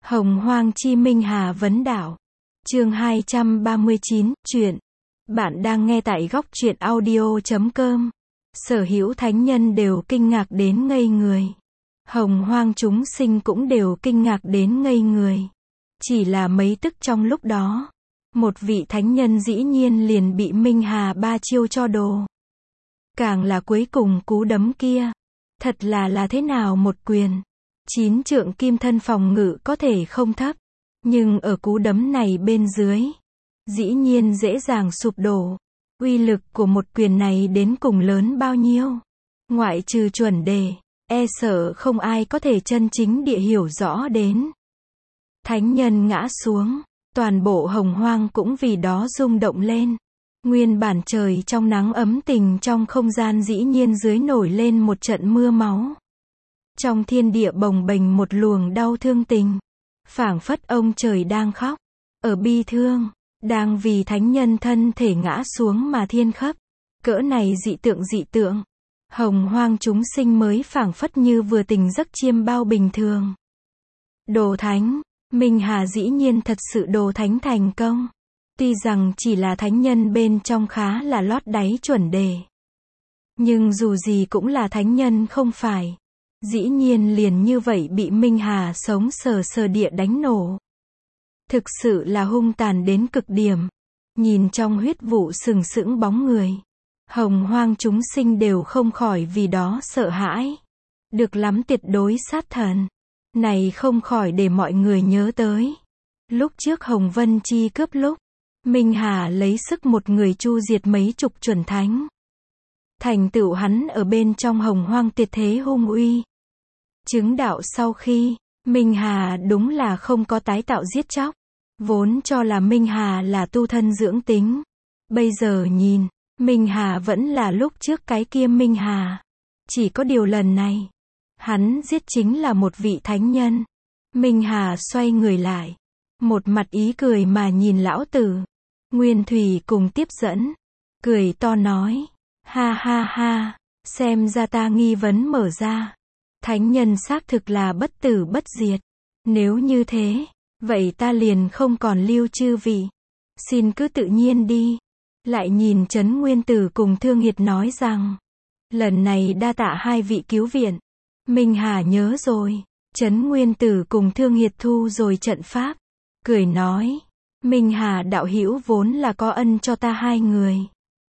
Hồng Hoang chi Minh Hà vấn đảo. Chương 239, truyện. Bạn đang nghe tại góc truyện audio.com. Sở hữu thánh nhân đều kinh ngạc đến ngây người. Hồng Hoang chúng sinh cũng đều kinh ngạc đến ngây người. Chỉ là mấy tức trong lúc đó, một vị thánh nhân dĩ nhiên liền bị Minh Hà ba chiêu cho đồ. Càng là cuối cùng cú đấm kia, thật là thế nào một quyền. 9 trượng kim thân phòng ngự có thể không thấp, nhưng ở cú đấm này bên dưới, dĩ nhiên dễ dàng sụp đổ. Uy lực của một quyền này đến cùng lớn bao nhiêu? Ngoại trừ chuẩn đề, e sợ không ai có thể chân chính địa hiểu rõ đến. Thánh nhân ngã xuống, toàn bộ Hồng Hoang cũng vì đó rung động lên. Nguyên bản trời trong nắng ấm tình trong không gian dĩ nhiên dưới nổi lên một trận mưa máu. Trong thiên địa bồng bềnh một luồng đau thương tình. Phảng phất ông trời đang khóc, ở bi thương, đang vì thánh nhân thân thể ngã xuống mà thiên khấp. Cỡ này dị tượng. Hồng Hoang chúng sinh mới phảng phất như vừa tỉnh giấc chiêm bao bình thường. Đồ thánh, Minh Hà dĩ nhiên thật sự đồ thánh thành công. Tuy rằng chỉ là thánh nhân bên trong khá là lót đáy chuẩn đề. Nhưng dù gì cũng là thánh nhân không phải. Dĩ nhiên liền như vậy bị Minh Hà sống sờ địa đánh nổ. Thực sự là hung tàn đến cực điểm. Nhìn trong huyết vụ sừng sững bóng người, Hồng Hoang chúng sinh đều không khỏi vì đó sợ hãi. Được lắm tuyệt đối sát thần. Này không khỏi để mọi người nhớ tới. Lúc trước Hồng Vân Chi cướp lúc, Minh Hà lấy sức một người chu diệt mấy chục chuẩn thánh. Thành tựu hắn ở bên trong Hồng Hoang tuyệt thế hung uy. Chứng đạo sau khi, Minh Hà đúng là không có tái tạo giết chóc. Vốn cho là Minh Hà là tu thân dưỡng tính. Bây giờ nhìn, Minh Hà vẫn là lúc trước cái kia Minh Hà. Chỉ có điều lần này, hắn giết chính là một vị thánh nhân. Minh Hà xoay người lại, một mặt ý cười mà nhìn lão tử. Nguyên Thủy cùng tiếp dẫn, cười to nói, ha ha, xem ra ta nghi vấn mở ra. Thánh nhân xác thực là bất tử bất diệt. Nếu như thế, vậy ta liền không còn lưu chư vị. Xin cứ tự nhiên đi. Lại nhìn Trấn Nguyên Tử cùng Thương Hiệt nói rằng, lần này đa tạ hai vị cứu viện. Minh Hà nhớ rồi. Trấn Nguyên Tử cùng Thương Hiệt thu rồi trận pháp. Cười nói, Minh Hà đạo hữu vốn là có ân cho ta hai người.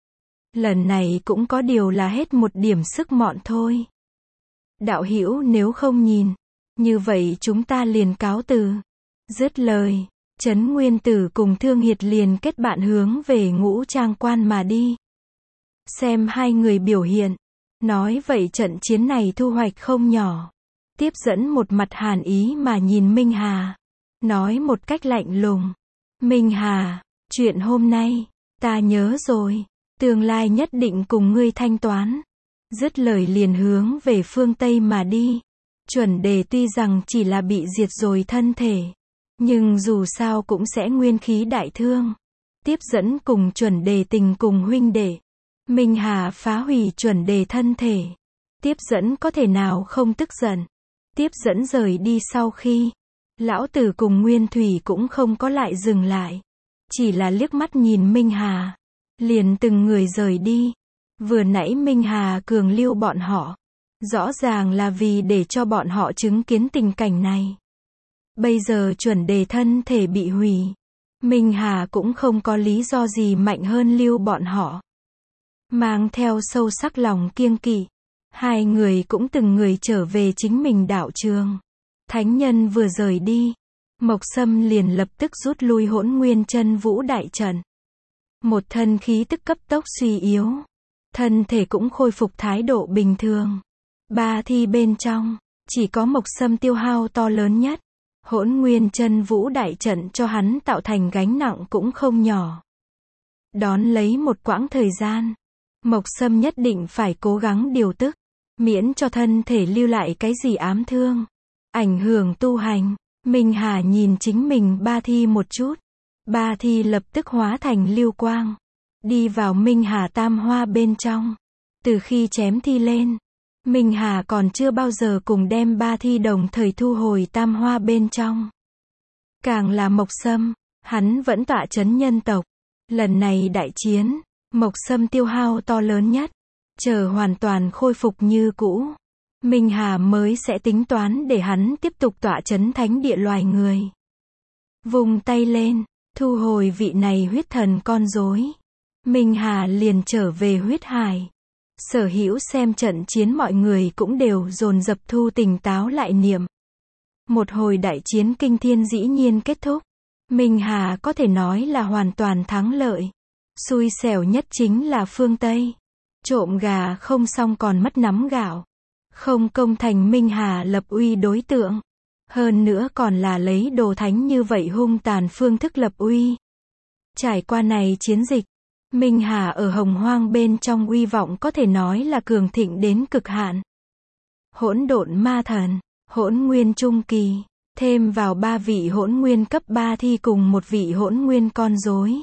Lần này cũng có điều là hết một điểm sức mọn thôi. Đạo hữu nếu không nhìn, như vậy chúng ta liền cáo từ. Dứt lời, Trấn Nguyên Tử cùng Thương Hiệt liền kết bạn hướng về Ngũ Trang Quan mà đi. Xem hai người biểu hiện, nói vậy trận chiến này thu hoạch không nhỏ. Tiếp dẫn một mặt hàn ý mà nhìn Minh Hà, nói một cách lạnh lùng, Minh Hà, chuyện hôm nay, ta nhớ rồi, tương lai nhất định cùng ngươi thanh toán. Dứt lời liền hướng về phương Tây mà đi. Chuẩn đề tuy rằng chỉ là bị diệt rồi thân thể, nhưng dù sao cũng sẽ nguyên khí đại thương. Tiếp dẫn cùng chuẩn đề tình cùng huynh đệ. Minh Hà phá hủy chuẩn đề thân thể. Tiếp dẫn có thể nào không tức giận. Tiếp dẫn rời đi sau khi, lão tử cùng Nguyên Thủy cũng không có lại dừng lại. Chỉ là liếc mắt nhìn Minh Hà, liền từng người rời đi. Vừa nãy Minh Hà cường lưu bọn họ, rõ ràng là vì để cho bọn họ chứng kiến tình cảnh này. Bây giờ chuẩn đề thân thể bị hủy, Minh Hà cũng không có lý do gì mạnh hơn lưu bọn họ. Mang theo sâu sắc lòng kiêng kỵ, hai người cũng từng người trở về chính mình đạo trường. Thánh nhân vừa rời đi, Mộc Sâm liền lập tức rút lui Hỗn Nguyên Chân Vũ đại trận. Một thân khí tức cấp tốc suy yếu. Thân thể cũng khôi phục thái độ bình thường. Ba thi bên trong, chỉ có Mộc Sâm tiêu hao to lớn nhất. Hỗn Nguyên Chân Vũ đại trận cho hắn tạo thành gánh nặng cũng không nhỏ. Đón lấy một quãng thời gian, Mộc Sâm nhất định phải cố gắng điều tức, miễn cho thân thể lưu lại cái gì ám thương, ảnh hưởng tu hành. Minh Hà nhìn chính mình ba thi một chút. Ba thi lập tức hóa thành lưu quang, đi vào Minh Hà tam hoa bên trong. Từ khi chém thi lên, Minh Hà còn chưa bao giờ cùng đem ba thi đồng thời thu hồi tam hoa bên trong. Càng là Mộc Sâm, hắn vẫn tọa chấn nhân tộc. Lần này đại chiến, Mộc Sâm tiêu hao to lớn nhất. Chờ hoàn toàn khôi phục như cũ, Minh Hà mới sẽ tính toán để hắn tiếp tục tọa chấn thánh địa loài người. Vùng tay lên, thu hồi vị này huyết thần con rối. Minh Hà liền trở về huyết hải. Sở hữu xem trận chiến mọi người cũng đều dồn dập thu tỉnh táo lại niệm. Một hồi đại chiến kinh thiên dĩ nhiên kết thúc. Minh Hà có thể nói là hoàn toàn thắng lợi. Xui xẻo nhất chính là phương Tây. Trộm gà không xong còn mất nắm gạo. Không công thành Minh Hà lập uy đối tượng. Hơn nữa còn là lấy đồ thánh như vậy hung tàn phương thức lập uy. Trải qua này chiến dịch, Minh Hà ở Hồng Hoang bên trong uy vọng có thể nói là cường thịnh đến cực hạn. Hỗn độn ma thần, hỗn nguyên trung kỳ, thêm vào 3 vị hỗn nguyên cấp 3 thi cùng một vị hỗn nguyên con rối.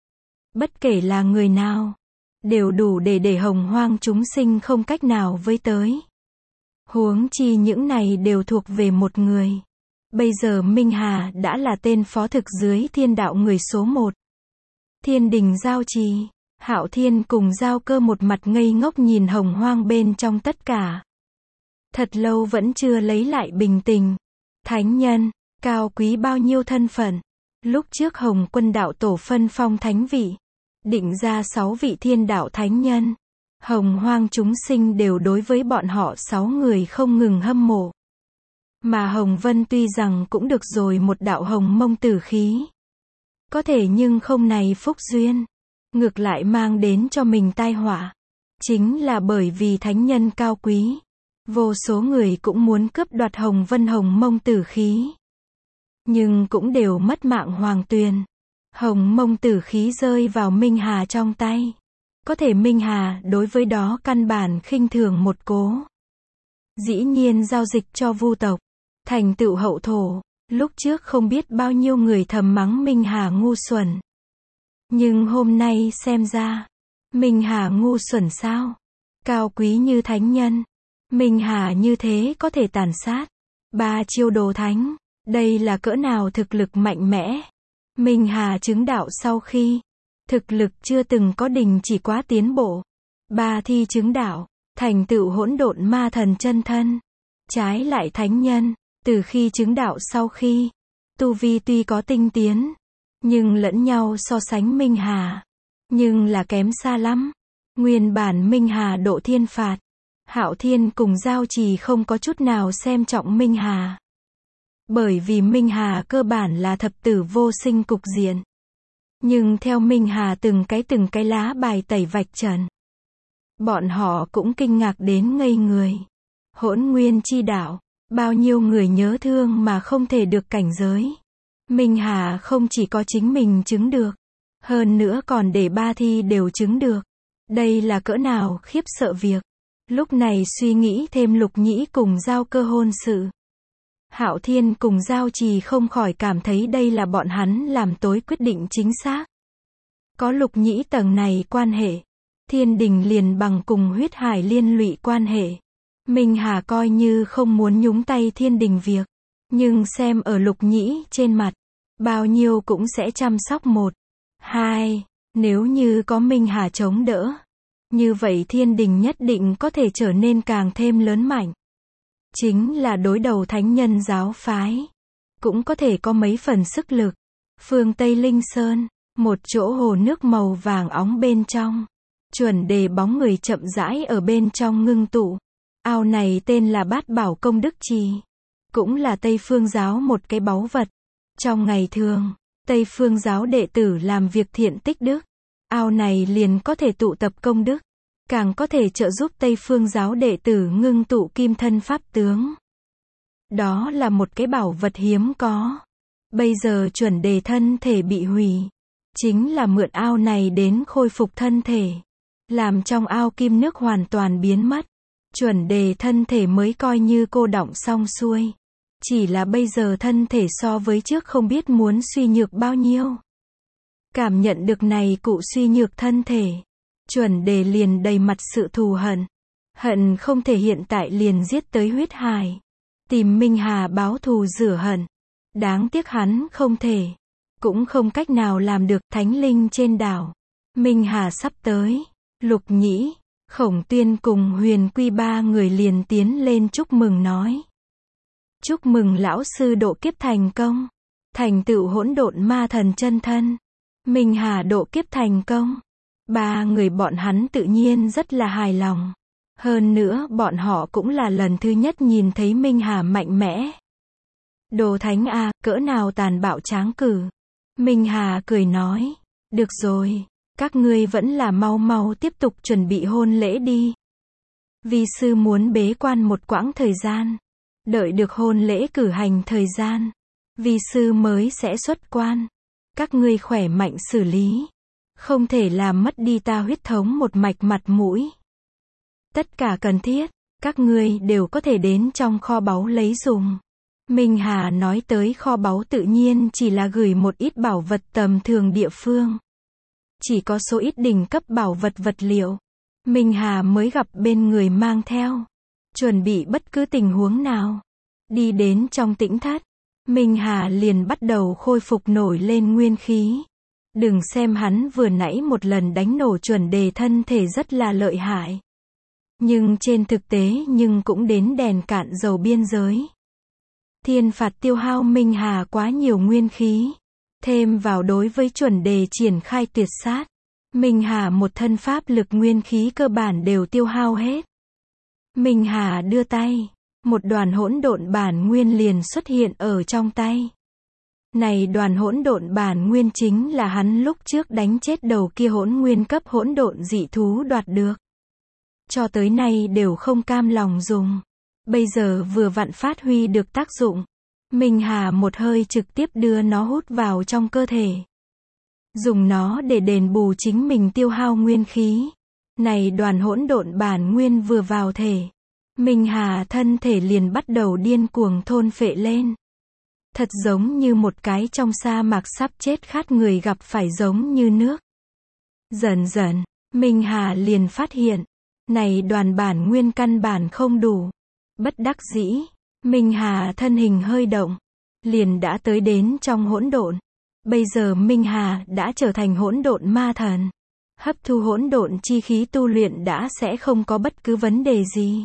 Bất kể là người nào, đều đủ để Hồng Hoang chúng sinh không cách nào với tới. Huống chi những này đều thuộc về một người. Bây giờ Minh Hà đã là tên phó thực dưới thiên đạo người số 1. Thiên đình giao trì, Hạo Thiên cùng Giao Cơ một mặt ngây ngốc nhìn Hồng Hoang bên trong tất cả. Thật lâu vẫn chưa lấy lại bình tĩnh. Thánh nhân, cao quý bao nhiêu thân phận. Lúc trước Hồng Quân đạo tổ phân phong thánh vị, định ra 6 vị thiên đạo thánh nhân. Hồng Hoang chúng sinh đều đối với bọn họ 6 người không ngừng hâm mộ. Mà Hồng Vân tuy rằng cũng được rồi một đạo hồng mông tử khí. Có thể nhưng không này phúc duyên. Ngược lại mang đến cho mình tai họa. Chính là bởi vì thánh nhân cao quý. Vô số người cũng muốn cướp đoạt Hồng Vân hồng mông tử khí. Nhưng cũng đều mất mạng hoàng tuyền. Hồng mông tử khí rơi vào Minh Hà trong tay. Có thể Minh Hà đối với đó căn bản khinh thường một cố. Dĩ nhiên giao dịch cho Vu tộc. Thành tựu hậu thổ. Lúc trước không biết bao nhiêu người thầm mắng Minh Hà ngu xuẩn. Nhưng hôm nay xem ra, Minh Hà ngu xuẩn sao? Cao quý như thánh nhân. Minh Hà như thế có thể tàn sát. 3 chiêu đồ thánh. Đây là cỡ nào thực lực mạnh mẽ. Minh Hà chứng đạo sau khi, thực lực chưa từng có đình chỉ quá tiến bộ. 3 thi chứng đạo, thành tựu hỗn độn ma thần chân thân. Trái lại thánh nhân, từ khi chứng đạo sau khi, tu vi tuy có tinh tiến, nhưng lẫn nhau so sánh Minh Hà, nhưng là kém xa lắm. Nguyên bản Minh Hà độ thiên phạt, Hạo Thiên cùng Giao Trì không có chút nào xem trọng Minh Hà. Bởi vì Minh Hà cơ bản là thập tử vô sinh cục diện. Nhưng theo Minh Hà từng cái lá bài tẩy vạch trần, bọn họ cũng kinh ngạc đến ngây người. Hỗn nguyên chi đạo, bao nhiêu người nhớ thương mà không thể được cảnh giới. Minh Hà không chỉ có chính mình chứng được, hơn nữa còn để 3 thi đều chứng được. Đây là cỡ nào khiếp sợ việc. Lúc này suy nghĩ thêm Lục Nhĩ cùng Giao Cơ hôn sự. Hạo Thiên cùng Giao Trì không khỏi cảm thấy đây là bọn hắn làm tối quyết định chính xác. Có Lục Nhĩ tầng này quan hệ, thiên đình liền bằng cùng huyết hải liên lụy quan hệ. Minh Hà coi như không muốn nhúng tay thiên đình việc. Nhưng xem ở Lục Nhĩ trên mặt, bao nhiêu cũng sẽ chăm sóc 1, 2, nếu như có Minh Hà chống đỡ. Như vậy thiên đình nhất định có thể trở nên càng thêm lớn mạnh. Chính là đối đầu thánh nhân giáo phái. Cũng có thể có mấy phần sức lực. Phương Tây Linh Sơn, một chỗ hồ nước màu vàng óng bên trong. Chuẩn đề bóng người chậm rãi ở bên trong ngưng tụ. Ao này tên là Bát Bảo Công Đức Trì. Cũng là Tây Phương giáo một cái báu vật. Trong ngày thường, Tây Phương giáo đệ tử làm việc thiện tích đức. Ao này liền có thể tụ tập công đức. Càng có thể trợ giúp Tây Phương giáo đệ tử ngưng tụ kim thân pháp tướng. Đó là một cái bảo vật hiếm có. Bây giờ chuẩn đề thân thể bị hủy. Chính là mượn ao này đến khôi phục thân thể. Làm trong ao kim nước hoàn toàn biến mất. Chuẩn đề thân thể mới coi như cô đọng xong xuôi. Chỉ là bây giờ thân thể so với trước không biết muốn suy nhược bao nhiêu. Cảm nhận được này cụ suy nhược thân thể. Chuẩn đề liền đầy mặt sự thù hận. Hận không thể hiện tại liền giết tới huyết hải. Tìm Minh Hà báo thù rửa hận. Đáng tiếc hắn không thể, cũng không cách nào làm được thánh linh trên đảo. Minh Hà sắp tới, Lục Nhĩ, Khổng Tuyên cùng Huyền Quy ba người liền tiến lên chúc mừng nói. Chúc mừng lão sư độ kiếp thành công, thành tựu hỗn độn ma thần chân thân. Minh Hà độ kiếp thành công. Ba người bọn hắn tự nhiên rất là hài lòng. Hơn nữa bọn họ cũng là lần thứ nhất nhìn thấy Minh Hà mạnh mẽ. Đồ thánh a, cỡ nào tàn bạo tráng cử. Minh Hà cười nói, được rồi, các ngươi vẫn là mau mau tiếp tục chuẩn bị hôn lễ đi. Vi sư muốn bế quan một quãng thời gian. Đợi được hôn lễ cử hành thời gian, vi sư mới sẽ xuất quan. Các ngươi khỏe mạnh xử lý. Không thể làm mất đi ta huyết thống một mạch mặt mũi. Tất cả cần thiết, các ngươi đều có thể đến trong kho báu lấy dùng. Minh Hà nói tới kho báu tự nhiên chỉ là gửi một ít bảo vật tầm thường địa phương. Chỉ có số ít đỉnh cấp bảo vật vật liệu. Minh Hà mới gặp bên người mang theo. Chuẩn bị bất cứ tình huống nào. Đi đến trong tĩnh thất. Minh Hà liền bắt đầu khôi phục nổi lên nguyên khí. Đừng xem hắn vừa nãy một lần đánh nổ chuẩn đề thân thể rất là lợi hại. Nhưng trên thực tế nhưng cũng đến đèn cạn dầu biên giới. Thiên phạt tiêu hao Minh Hà quá nhiều nguyên khí. Thêm vào đối với chuẩn đề triển khai tuyệt sát. Minh Hà một thân pháp lực nguyên khí cơ bản đều tiêu hao hết. Minh Hà đưa tay. Một đoàn hỗn độn bản nguyên liền xuất hiện ở trong tay. Này đoàn hỗn độn bản nguyên chính là hắn lúc trước đánh chết đầu kia hỗn nguyên cấp hỗn độn dị thú đoạt được. Cho tới nay đều không cam lòng dùng. Bây giờ vừa vặn phát huy được tác dụng. Minh Hà một hơi trực tiếp đưa nó hút vào trong cơ thể. Dùng nó để đền bù chính mình tiêu hao nguyên khí. Này đoàn hỗn độn bản nguyên vừa vào thể. Minh Hà thân thể liền bắt đầu điên cuồng thôn phệ lên. Thật giống như một cái trong sa mạc sắp chết khát người gặp phải giống như nước. Dần dần, Minh Hà liền phát hiện. Này đoàn bản nguyên căn bản không đủ. Bất đắc dĩ, Minh Hà thân hình hơi động. Liền đã tới đến trong hỗn độn. Bây giờ Minh Hà đã trở thành hỗn độn ma thần. Hấp thu hỗn độn chi khí tu luyện đã sẽ không có bất cứ vấn đề gì.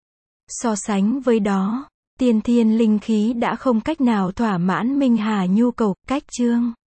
So sánh với đó, tiên thiên linh khí đã không cách nào thỏa mãn Minh Hà nhu cầu, cách chương.